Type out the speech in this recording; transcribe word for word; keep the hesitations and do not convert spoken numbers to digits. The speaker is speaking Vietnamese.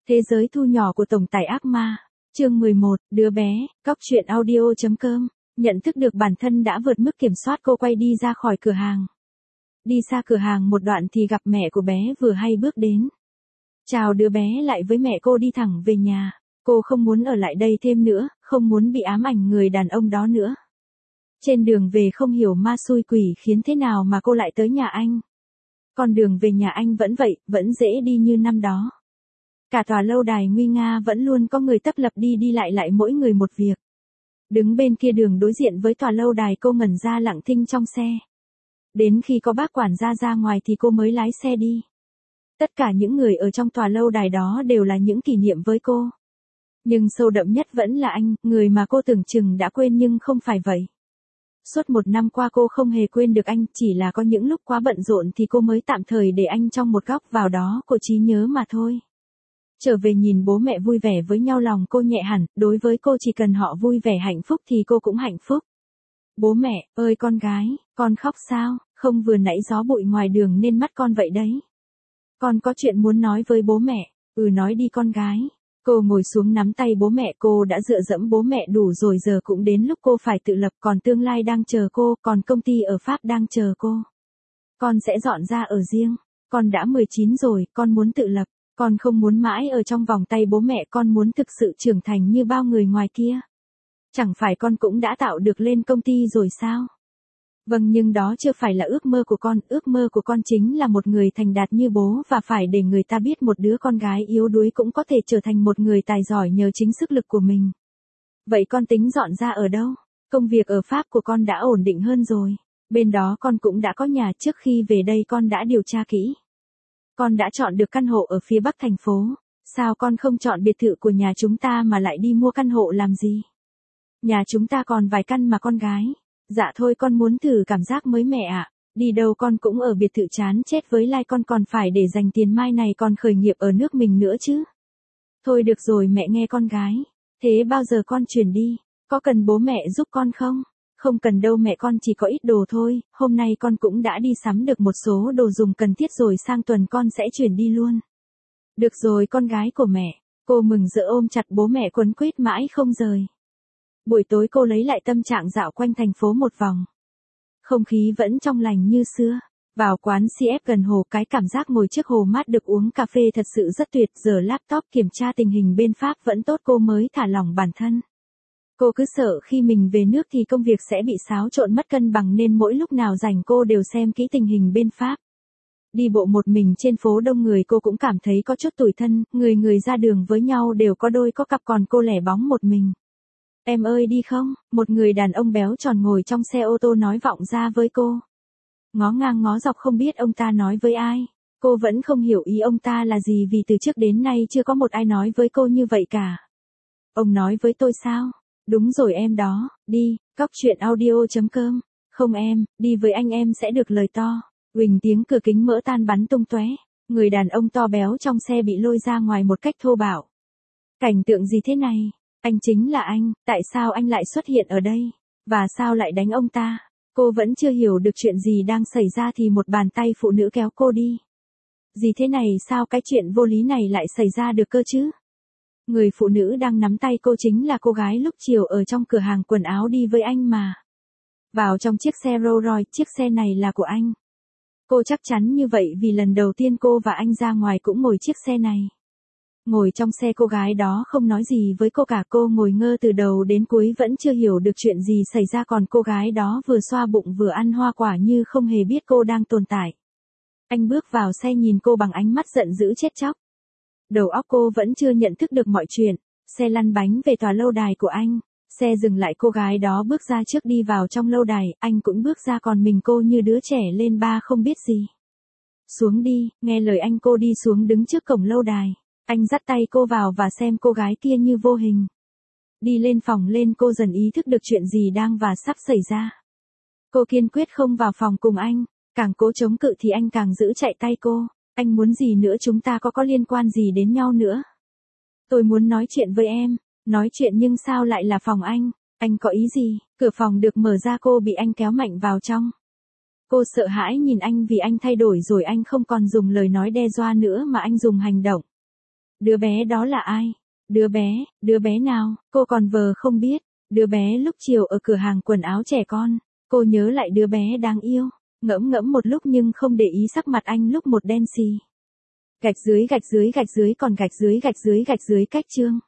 Thế giới thu nhỏ của tổng tài ác ma. Chương mười một, đứa bé, cóc truyện audio.com. Nhận thức được bản thân đã vượt mức kiểm soát, cô quay đi ra khỏi cửa hàng. Đi xa cửa hàng một đoạn thì gặp mẹ của bé vừa hay bước đến. Chào đứa bé lại với mẹ, cô đi thẳng về nhà. Cô không muốn ở lại đây thêm nữa, không muốn bị ám ảnh người đàn ông đó nữa. Trên đường về không hiểu ma xui quỷ khiến thế nào mà cô lại tới nhà anh. Con đường về nhà anh vẫn vậy, vẫn dễ đi như năm đó. Cả tòa lâu đài nguy nga vẫn luôn có người tấp lập đi đi lại lại, mỗi người một việc. Đứng bên kia đường đối diện với tòa lâu đài, cô ngẩn ra lặng thinh trong xe. Đến khi có bác quản gia ra ngoài thì cô mới lái xe đi. Tất cả những người ở trong tòa lâu đài đó đều là những kỷ niệm với cô. Nhưng sâu đậm nhất vẫn là anh, người mà cô tưởng chừng đã quên nhưng không phải vậy. Suốt một năm qua cô không hề quên được anh, chỉ là có những lúc quá bận rộn thì cô mới tạm thời để anh trong một góc vào đó của trí nhớ mà thôi. Trở về nhìn bố mẹ vui vẻ với nhau, lòng cô nhẹ hẳn, đối với cô chỉ cần họ vui vẻ hạnh phúc thì cô cũng hạnh phúc. Bố mẹ, ơi con gái, con khóc sao, không vừa nãy gió bụi ngoài đường nên mắt con vậy đấy. Con có chuyện muốn nói với bố mẹ, ừ nói đi con gái. Cô ngồi xuống nắm tay bố mẹ, cô đã dựa dẫm bố mẹ đủ rồi, giờ cũng đến lúc cô phải tự lập, còn tương lai đang chờ cô, còn công ty ở Pháp đang chờ cô. Con sẽ dọn ra ở riêng, con đã mười chín rồi, con muốn tự lập, con không muốn mãi ở trong vòng tay bố mẹ, con muốn thực sự trưởng thành như bao người ngoài kia. Chẳng phải con cũng đã tạo được lên công ty rồi sao? Vâng, nhưng đó chưa phải là ước mơ của con, ước mơ của con chính là một người thành đạt như bố, và phải để người ta biết một đứa con gái yếu đuối cũng có thể trở thành một người tài giỏi nhờ chính sức lực của mình. Vậy con tính dọn ra ở đâu? Công việc ở Pháp của con đã ổn định hơn rồi. Bên đó con cũng đã có nhà, trước khi về đây con đã điều tra kỹ. Con đã chọn được căn hộ ở phía bắc thành phố. Sao con không chọn biệt thự của nhà chúng ta mà lại đi mua căn hộ làm gì? Nhà chúng ta còn vài căn mà con gái. Dạ thôi, con muốn thử cảm giác mới mẹ ạ. Đi đâu con cũng ở biệt thự chán chết, với lai con còn phải để dành tiền mai này còn khởi nghiệp ở nước mình nữa chứ. Thôi được rồi mẹ, nghe con gái. Thế bao giờ con chuyển đi? Có cần bố mẹ giúp con không? Không cần đâu mẹ, con chỉ có ít đồ thôi. Hôm nay con cũng đã đi sắm được một số đồ dùng cần thiết rồi, sang tuần con sẽ chuyển đi luôn. Được rồi con gái của mẹ. Cô mừng rỡ ôm chặt bố mẹ quấn quýt mãi không rời. Buổi tối cô lấy lại tâm trạng dạo quanh thành phố một vòng. Không khí vẫn trong lành như xưa. Vào quán xê ép gần hồ, cái cảm giác ngồi trước hồ mát được uống cà phê thật sự rất tuyệt. Giờ laptop kiểm tra tình hình bên Pháp vẫn tốt, cô mới thả lỏng bản thân. Cô cứ sợ khi mình về nước thì công việc sẽ bị xáo trộn mất cân bằng, nên mỗi lúc nào rảnh cô đều xem kỹ tình hình bên Pháp. Đi bộ một mình trên phố đông người cô cũng cảm thấy có chút tủi thân, người người ra đường với nhau đều có đôi có cặp, còn cô lẻ bóng một mình. Em ơi đi không? Một người đàn ông béo tròn ngồi trong xe ô tô nói vọng ra với cô. Ngó ngang ngó dọc không biết ông ta nói với ai. Cô vẫn không hiểu ý ông ta là gì, vì từ trước đến nay chưa có một ai nói với cô như vậy cả. Ông nói với tôi sao? Đúng rồi em đó, đi, cóc truyện audio.com. Không em, đi với anh em sẽ được lời to. Huỳnh tiếng cửa kính mỡ tan bắn tung tóe. Người đàn ông to béo trong xe bị lôi ra ngoài một cách thô bạo. Cảnh tượng gì thế này? Anh chính là anh, tại sao anh lại xuất hiện ở đây? Và sao lại đánh ông ta? Cô vẫn chưa hiểu được chuyện gì đang xảy ra thì một bàn tay phụ nữ kéo cô đi. Gì thế này, sao cái chuyện vô lý này lại xảy ra được cơ chứ? Người phụ nữ đang nắm tay cô chính là cô gái lúc chiều ở trong cửa hàng quần áo đi với anh mà. Vào trong chiếc xe Rolls Royce, chiếc xe này là của anh. Cô chắc chắn như vậy vì lần đầu tiên cô và anh ra ngoài cũng ngồi chiếc xe này. Ngồi trong xe cô gái đó không nói gì với cô cả, cô ngồi ngơ từ đầu đến cuối vẫn chưa hiểu được chuyện gì xảy ra, còn cô gái đó vừa xoa bụng vừa ăn hoa quả như không hề biết cô đang tồn tại. Anh bước vào xe nhìn cô bằng ánh mắt giận dữ chết chóc. Đầu óc cô vẫn chưa nhận thức được mọi chuyện. Xe lăn bánh về tòa lâu đài của anh. Xe dừng lại, cô gái đó bước ra trước đi vào trong lâu đài, anh cũng bước ra, còn mình cô như đứa trẻ lên ba không biết gì. Xuống đi, nghe lời anh, cô đi xuống đứng trước cổng lâu đài. Anh dắt tay cô vào và xem cô gái kia như vô hình. Đi lên phòng lên, cô dần ý thức được chuyện gì đang và sắp xảy ra. Cô kiên quyết không vào phòng cùng anh. Càng cố chống cự thì anh càng giữ chạy tay cô. Anh muốn gì nữa, chúng ta có có liên quan gì đến nhau nữa? Tôi muốn nói chuyện với em. Nói chuyện nhưng sao lại là phòng anh? Anh có ý gì? Cửa phòng được mở ra, cô bị anh kéo mạnh vào trong. Cô sợ hãi nhìn anh vì anh thay đổi rồi, anh không còn dùng lời nói đe dọa nữa mà anh dùng hành động. Đứa bé đó là ai? Đứa bé, đứa bé nào, cô còn vờ không biết. Đứa bé lúc chiều ở cửa hàng quần áo trẻ con, cô nhớ lại đứa bé đáng yêu, ngẫm ngẫm một lúc nhưng không để ý sắc mặt anh lúc một đen xì. Gạch dưới gạch dưới gạch dưới còn gạch dưới gạch dưới gạch dưới cách chương.